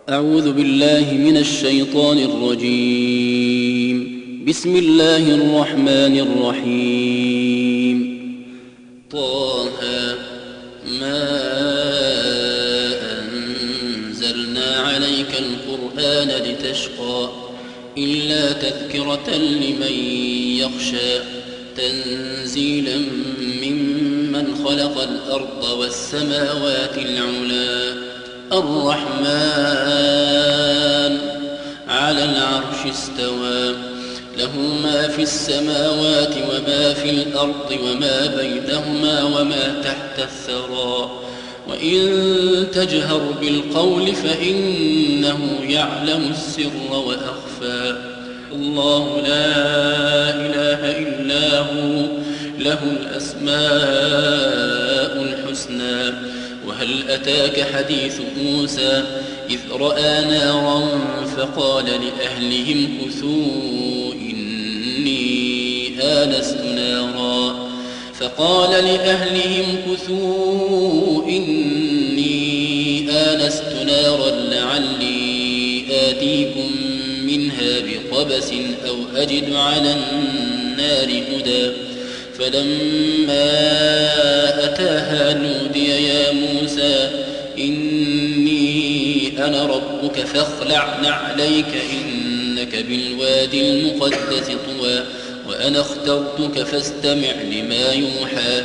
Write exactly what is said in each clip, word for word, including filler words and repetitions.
أعوذ بالله من الشيطان الرجيم. بسم الله الرحمن الرحيم. طه ما أنزلنا عليك القرآن لتشقى إلا تذكرة لمن يخشى تنزيلا ممن خلق الأرض والسماوات العلى الرحمن على العرش استوى له ما في السماوات وما في الأرض وما بينهما وما تحت الثرى وإن تجهر بالقول فإنه يعلم السر وأخفى الله لا إله إلا هو له الأسماء الحسنى. وهل أتاك حديث موسى إذ رأى نارا فقال لأهلهم كثوا إني آنست نارا فقال لأهلهم كثوا إني آنست نارا لعلي آتيكم منها بقبس أو أجد على النار هدى فلما أتاها نودي يا موسى إني أنا ربك فاخلع نعليك إنك بالوادي المقدس طوى وأنا اخترتك فاستمع لما يوحى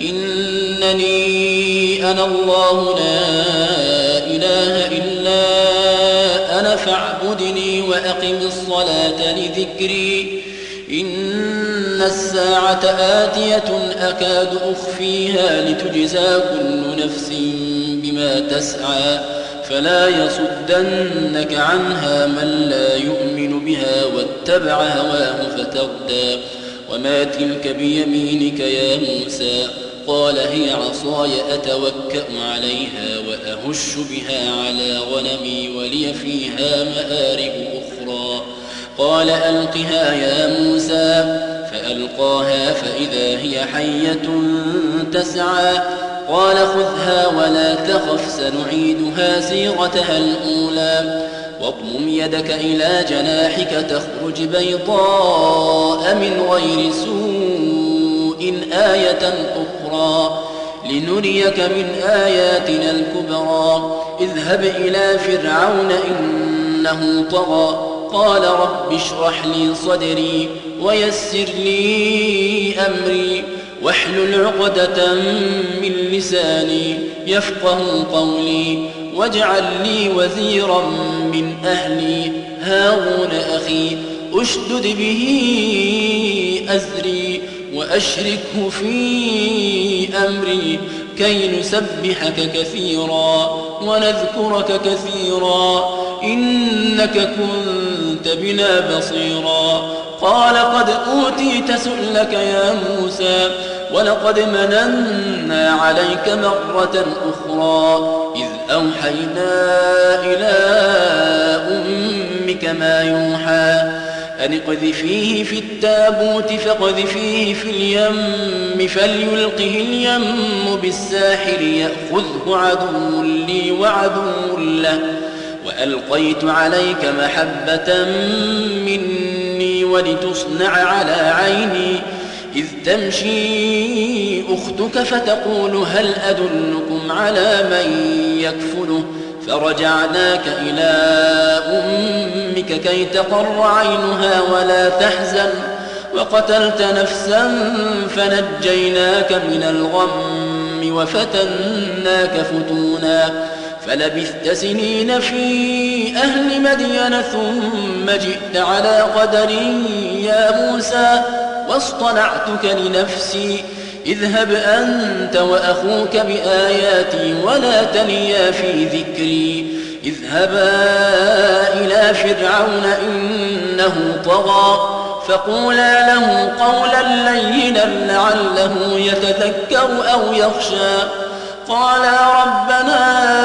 إنني أنا الله لا إله إلا أنا فاعبدني وأقم الصلاة لذكري إن الساعة آتية أكاد أخفيها لتجزى كل نفس بما تسعى فلا يصدنك عنها من لا يؤمن بها واتبع هواه فتردى وما تلك بيمينك يا موسى قال هي عصاي أتوكأ عليها وأهش بها على غنمي ولي فيها مآرب أخرى قال ألقها يا موسى فألقاها فإذا هي حية تسعى قال خذها ولا تخف سنعيدها سيرتها الأولى واضمم يدك إلى جناحك تخرج بيضاء من غير سوء آية أخرى لنريك من آياتنا الكبرى اذهب إلى فرعون إنه طغى قال رب اشرح لي صدري ويسر لي أمري واحلل عقدة من لساني يفقه قولي واجعل لي وزيرا من أهلي هارون أخي أشدد به أزري وأشركه في أمري كي نسبحك كثيرا ونذكرك كثيرا إنك كنت بنا بصيرا قال قد أوتيت سؤلك يا موسى ولقد مننا عليك مرة أخرى إذ أوحينا إلى أمك ما يوحى أن اقذفيه في التابوت فاقذفيه في اليم فليلقه اليم بالساحل يأخذه عدو لي وعدو له وألقيت عليك محبة مني ولتصنع على عيني إذ تمشي أختك فتقول هل أدلكم على من يكفله فرجعناك إلى أمك كي تقر عينها ولا تحزن وقتلت نفسا فنجيناك من الغم وفتناك فتونا فلبثت سنين في أهل مدين ثم جئت على قدر يا موسى واصطنعتك لنفسي اذهب أنت وأخوك بآياتي ولا تنيا في ذكري اذهبا إلى فرعون إنه طغى فقولا له قولا لينا لعله يتذكر أو يخشى قالا ربنا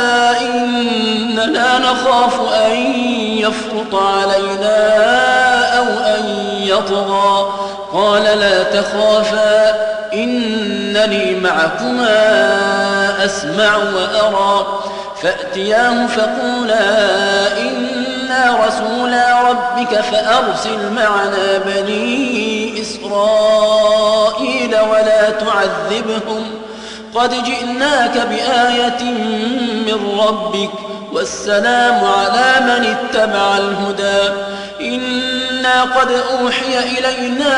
إننا نخاف أن يفرط علينا أو أن يطغى قال لا تخافا إنني معكما أسمع وأرى فأتياه فقولا ربك فأرسل معنا بني إسرائيل ولا تعذبهم قد جئناك بآية من ربك والسلام على من اتبع الهدى إنا قد أوحي إلينا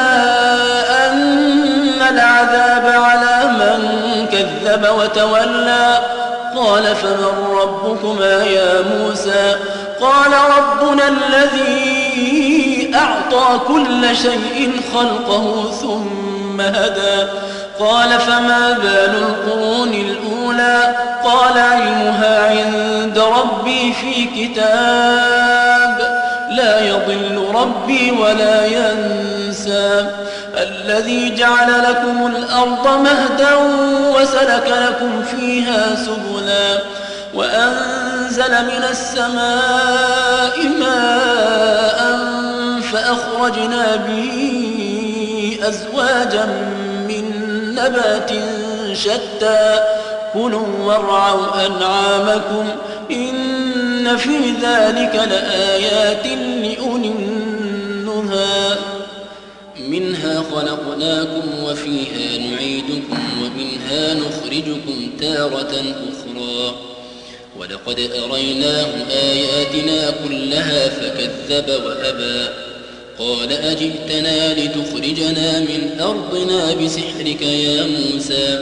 أن العذاب على من كذب وتولى قال فمن ربكما يا موسى قال ربنا الذي أعطى كل شيء خلقه ثم هدى قال فما بال القرون الأولى قال علمها عند ربي في كتاب لا يضل ربي ولا ينسى الذي جعل لكم الأرض مهدا وسلك لكم فيها سبلا وأنزل من السماء ماء فأخرجنا به أزواجا من نبات شتى كلوا وارعوا أنعامكم إن في ذلك لآيات لأولي النهى منها خلقناكم وفيها نعيدكم ومنها نخرجكم تارة أخرى ولقد أريناه آياتنا كلها فكذب وأبى قال أجئتنا لتخرجنا من أرضنا بسحرك يا موسى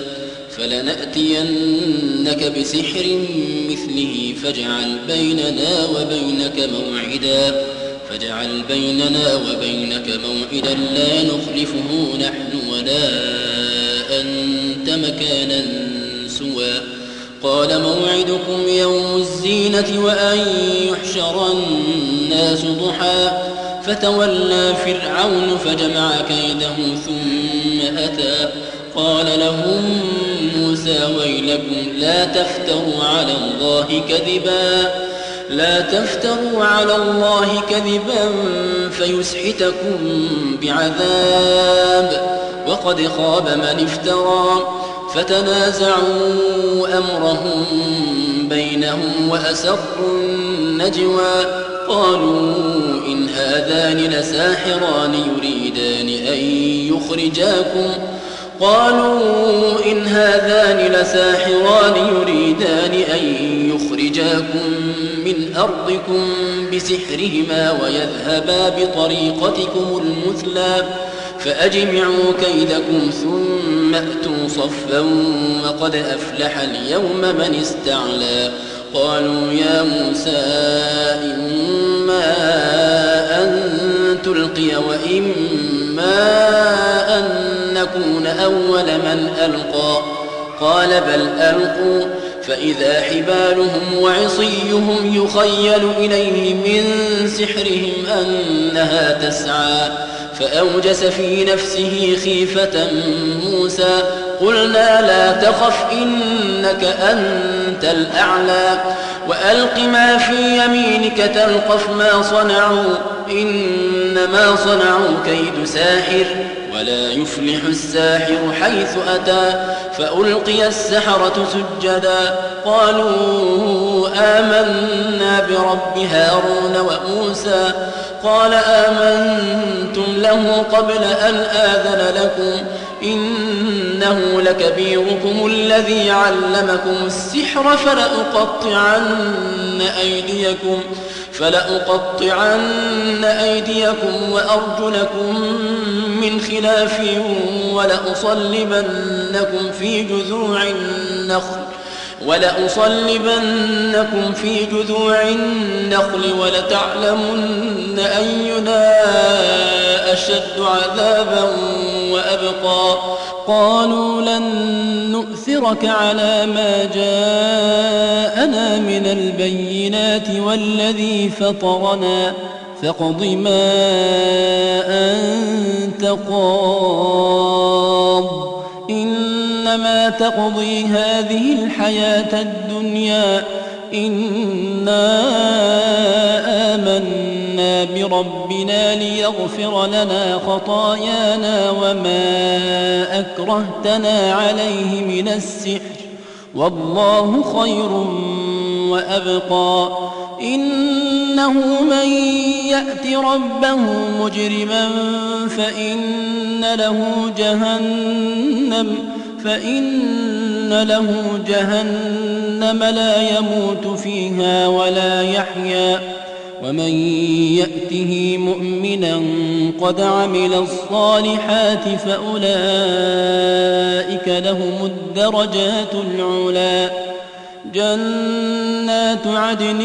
فلنأتينك بسحر مثله فاجعل بيننا وبينك موعدا فاجعل بيننا وبينك موعدا لا نخلفه نحن ولا أنت مكانا سوى قال موعدكم يوم الزينة وأن يحشر الناس ضحى فتولى فرعون فجمع كيده ثم أتى قال لهم موسى ويلكم لا تفتروا على الله كذبا لا تفتروا على الله كذبا فيسحتكم بعذاب وقد خاب من افترى فتنازعوا أمرهم بينهم وأسروا النجوى قالوا إن هذان لساحران يريدان أن يخرجاكم قالوا إن هذان لساحران يريدان أن يخرجاكم من أرضكم بسحرهما ويذهبا بطريقتكم المثلى فأجمعوا كيدكم ثم أتوا صفا وقد أفلح اليوم من استعلى قالوا يا موسى إما أن تلقي وإما أن نكون أول من ألقى قال بل ألقوا فإذا حبالهم وعصيهم يخيل إليه من سحرهم أنها تسعى فأوجس في نفسه خيفة موسى قلنا لا تخف إنك أنت الأعلى وألق ما في يمينك تلقف ما صنعوا إنما صنعوا كيد ساحر ولا يفلح الساحر حيث أتى فألقي السحرة سجدا قالوا آمنا برب هارون وموسى قال آمنتم له قبل أن آذن لكم إنه لكبيركم الذي علمكم السحر فلأقطعن أيديكم فلأقطعن أيديكم وأرجلكم من خلاف ولأصلبنكم في جذوع النخل ولأصلبنكم في جذوع النخل ولتعلمن أينا أشد عذابا وأبقى قالوا لن نؤثرك على ما جاءنا من البينات والذي فطرنا فاقض ما أنت قاض إنما تقضي هذه الحياة الدنيا إنا آمنا بربنا ليغفر لنا خطايانا وما أكرهتنا عليه من السحر والله خير وأبقى إنه من يأت ربه مجرما فإن له جهنم فإن له جهنم لا يموت فيها ولا يحيا ومن يأته مؤمنا قد عمل الصالحات فأولئك لهم الدرجات العلى جنات عدن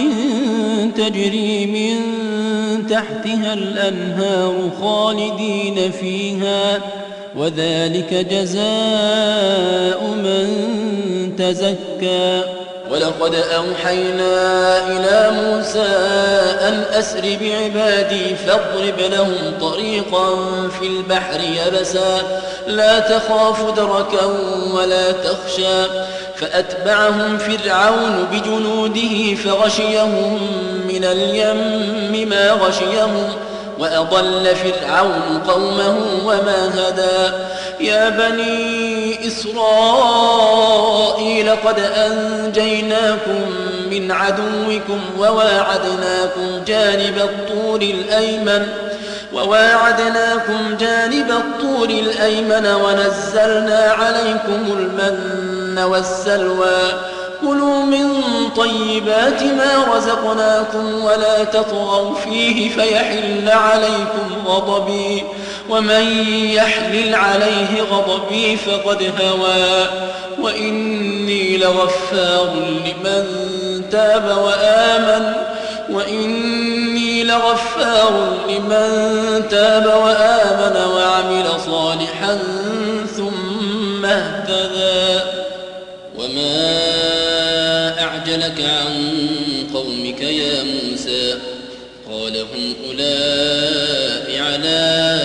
تجري من تحتها الأنهار خالدين فيها وذلك جزاء من تزكى ولقد أوحينا إلى موسى أن أسر بعبادي فاضرب لهم طريقا في البحر يبسا لا تخاف دركا ولا تخشى فأتبعهم فرعون بجنوده فغشيهم من اليم ما غشيهم وأضل فرعون قومه وما هدى يا بني إسرائيل قد أنجيناكم من عدوكم وواعدناكم جانب الطور الأيمن وواعدناكم جانب الطور الأيمن ونزلنا عليكم المن والسلوى كلوا من طيبات ما رزقناكم ولا تطغوا فيه فيحل عليكم غضبي ومن يحلل عليه غضبي فقد هوى وإني لغفار لمن تاب وآمن وإني لغفار لمن تاب وآمن وعمل صالحا ثم اهتدى وما أعجلك عن قومك يا موسى قال هم أولئك على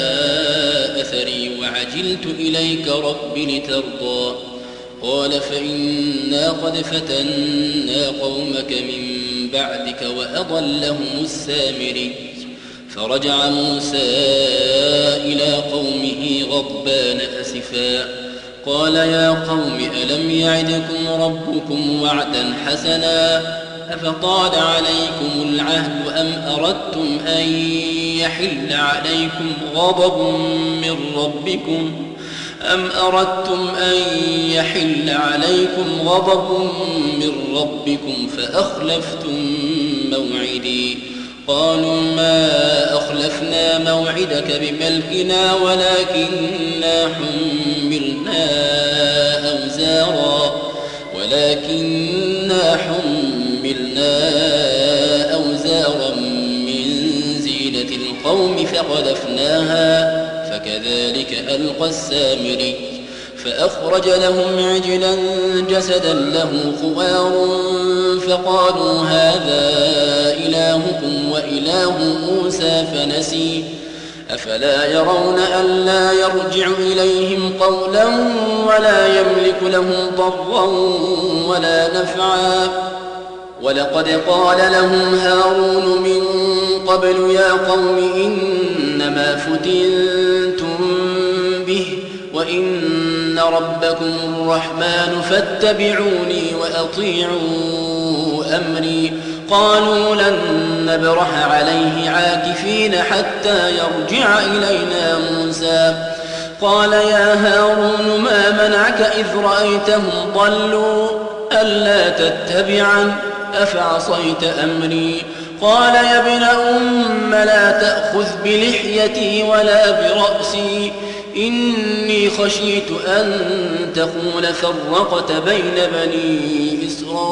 أثري وعجلت إليك رب لترضى قال فإنا قد فتنا قومك من بعدك وأضلهم السامري فرجع موسى إلى قومه غضبان أسفا قال يا قوم ألم يعدكم ربكم وعدا حسنا أفطال عليكم العهد أم أردتم أن يحل عليكم غضب من ربكم أم أردتم أن يحل عليكم غضب من ربكم فأخلفتم موعدي قالوا ما أخلفنا موعدك بملكنا ولكننا حملنا أوزارا ولكننا حملنا أوزارا من زينة القوم فقذفناها فكذلك ألقى السامري فأخرج لهم عجلا جسدا له خوار فقالوا هذا إلهكم وإله موسى فنسي أفلا يرون ألا يرجع إليهم قولا ولا يملك لهم ضرا ولا نفعا ولقد قال لهم هارون من قبل يا قوم إنما فتنتم به وإن ربكم الرحمن فاتبعوني وأطيعوا أمري قالوا لن نبرح عليه عاكفين حتى يرجع إلينا موسى قال يا هارون ما منعك إذ رأيتهم ضلوا ألا تتبعن أفعصيت أمري قال يا ابن أم لا تأخذ بلحيتي ولا برأسي إني خشيت أن تقول فرقت بين بني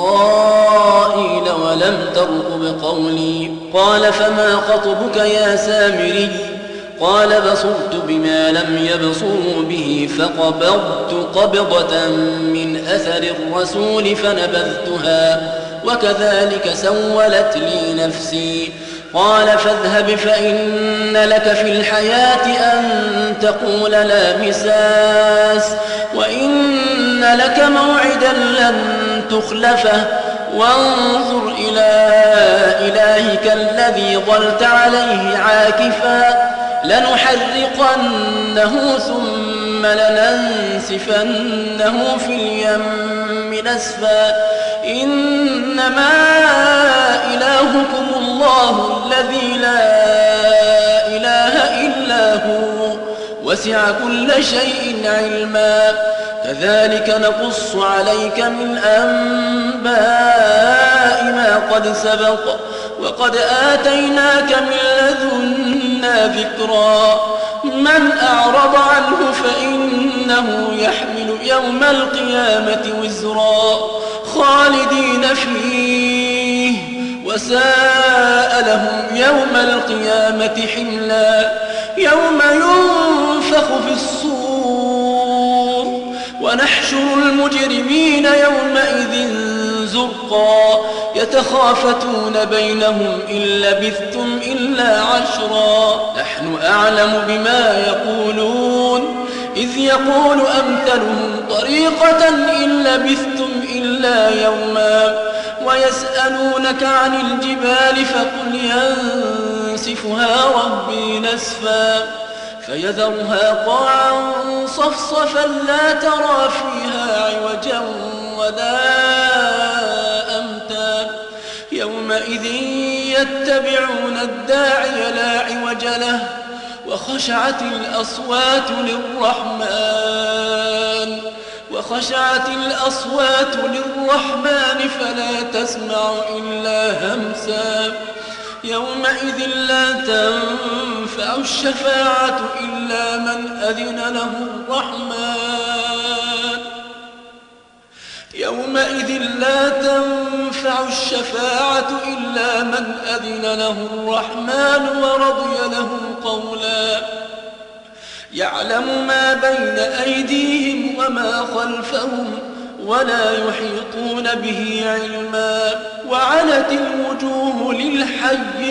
إسرائيل ولم ترقب قولي قال فما خطبك يا سامري قال بصرت بما لم يبصروا به فقبضت قبضة من أثر الرسول فنبذتها وكذلك سولت لي نفسي قال فاذهب فإن لك في الحياة أن تقول لا مساس وإن لك موعدا لن تخلفه وانظر إلى إلهك الذي ظلت عليه عاكفا لنحرقنه ثم لننسفنه في اليم نسفا إنما إلهكم الله الذي لا وسع كل شيء علما كذلك نقص عليك من أنباء ما قد سبق وقد آتيناك من لدنا ذكرا من أعرض عنه فإنه يحمل يوم القيامة وزرا خالدين فيه وساء لهم يوم القيامة حملا يوم ينفخ في الصور ونحشر المجرمين يومئذ زرقا يتخافتون بينهم إن لبثتم إلا عشرا نحن أعلم بما يقولون إذ يقول أمثلهم طريقة إن لبثتم إلا يوما ويسألونك عن الجبال فقل ينسفها ربي نسفا فيذرها قاعا صفصفا لا ترى فيها عوجا ولا أمتا يومئذ يتبعون الداعي لا عوج له وخشعت الأصوات للرحمن وخشعت الأصوات للرحمن فلا تسمع إلا همسا يومئذ لا تنفع الشفاعة إلا من أذن له الرحمن يومئذ لا تنفع الشفاعة إلا من أذن له الرحمن ورضي له قولا يعلم ما بين أيديهم وما خلفهم ولا يحيطون به علما وعنت الوجوه للحي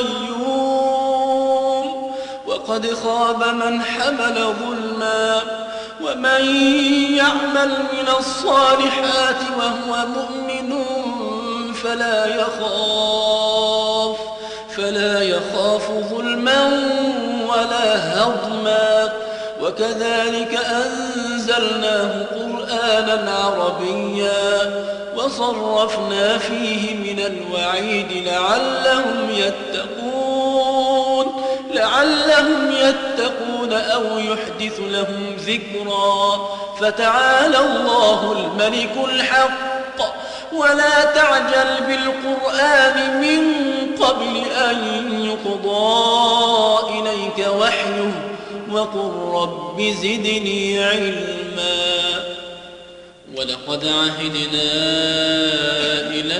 القيوم وقد خاب من حمل ظلما ومن يعمل من الصالحات وهو مؤمن فلا يخاف فلا يخاف ظلما ولا هضما وكذلك أنزلناه قرآنا عربيا وصرفنا فيه من الوعيد لعلهم يتقون لعلهم يتقون أو يحدث لهم ذكرا فتعالى الله الملك الحق ولا تعجل بالقرآن من قبل أن يقضى إليك وحيه وقل رب زدني علما ولقد عهدنا إلى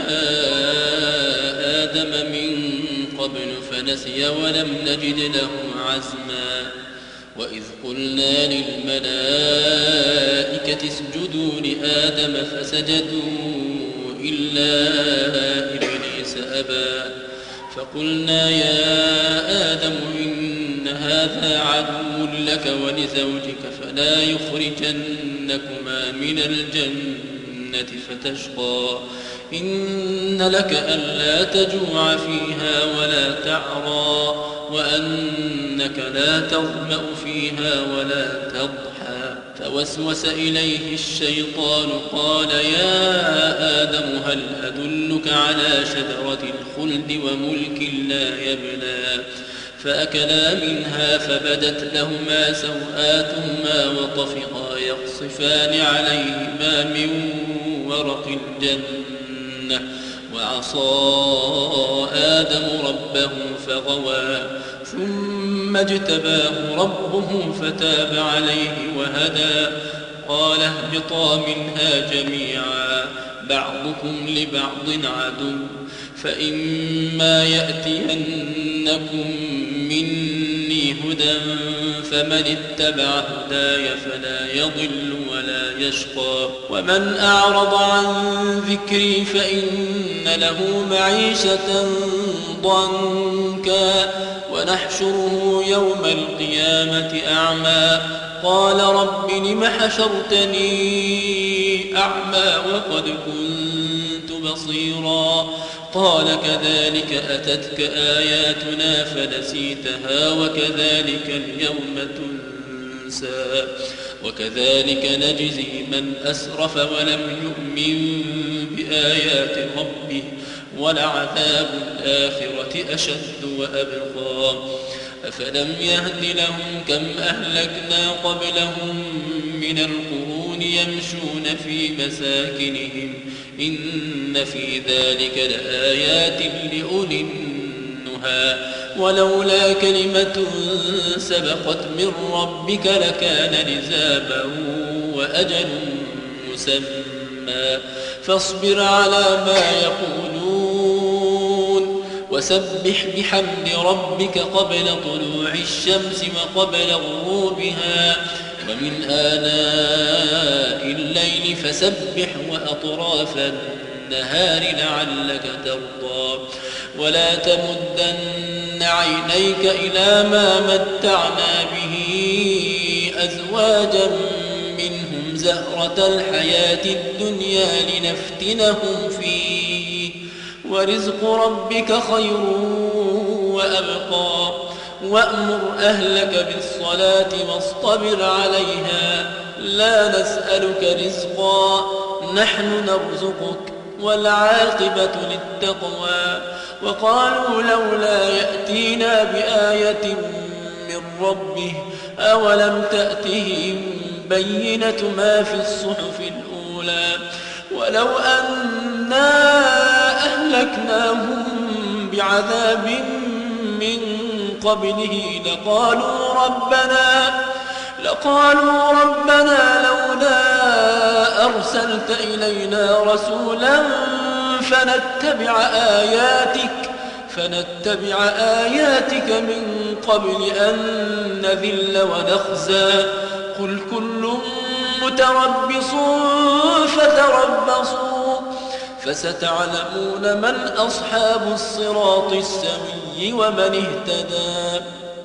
آدم من قبل فنسي ولم نجد له عزما وإذ قلنا للملائكة اسجدوا لآدم فسجدوا إلا إبليس أبى فقلنا يا آدم إن هذا عدو لك ولزوجك فلا يخرجنكما من الجنة فتشقى إن لك ألا تجوع فيها ولا تعرى وأنك لا تظمأ فيها ولا تضحى فوسوس إليه الشيطان قال يا آدم هل أدلك على شجرة الخلد وملك لا يبلى فأكلا منها فبدت لهما سوآتهما وطفقا يقصفان عليهما من ورق الجنة وعصى آدم ربه فغوى ثم اجتباه ربه فتاب عليه وهدى قال اهبطا منها جميعا بعضكم لبعض عدو فإما يأتينكم مني هدى فمن اتبع هداي فلا يضل ولا يشقى ومن أعرض عن ذكري فإن له معيشة ضنكا ونحشره يوم القيامة أعمى قال رب لم حشرتني أعمى وقد كنت بصيرا قال كذلك أتتك آياتنا فنسيتها وكذلك اليوم تنسى وكذلك نجزي من أسرف ولم يؤمن بآيات ربه ولعذاب الآخرة أشد وأبقى أفلم يهد لهم كم أهلكنا قبلهم من القرون يمشون في مساكنهم إن في ذلك لآيات لأولي النهى ولولا كلمة سبقت من ربك لكان لزاما وأجل مسمى فاصبر على ما يقولون وسبح بحمد ربك قبل طلوع الشمس وقبل غروبها ومن آناء الليل فسبح وأطراف النهار لعلك ترضى ولا تمدن عينيك إلى ما متعنا به أزواجا منهم زهرة الحياة الدنيا لنفتنهم فيه ورزق ربك خير وأبقى وأمر أهلك بالصلاة واصطبر عليها لا نسألك رزقا نحن نرزقك والعاقبة للتقوى وقالوا لولا يأتينا بآية من ربه أولم تأتهم بينة ما في الصحف الأولى ولو أنا أهلكناهم بعذاب من قبله لقالوا ربنا لقالوا ربنا لولا أرسلت إلينا رسولا فنتبع آياتك فنتبع آياتك من قبل أن نذل ونخزى قل كل متربص فتربصوا فستعلمون من أصحاب الصراط السوي ومن اهتدى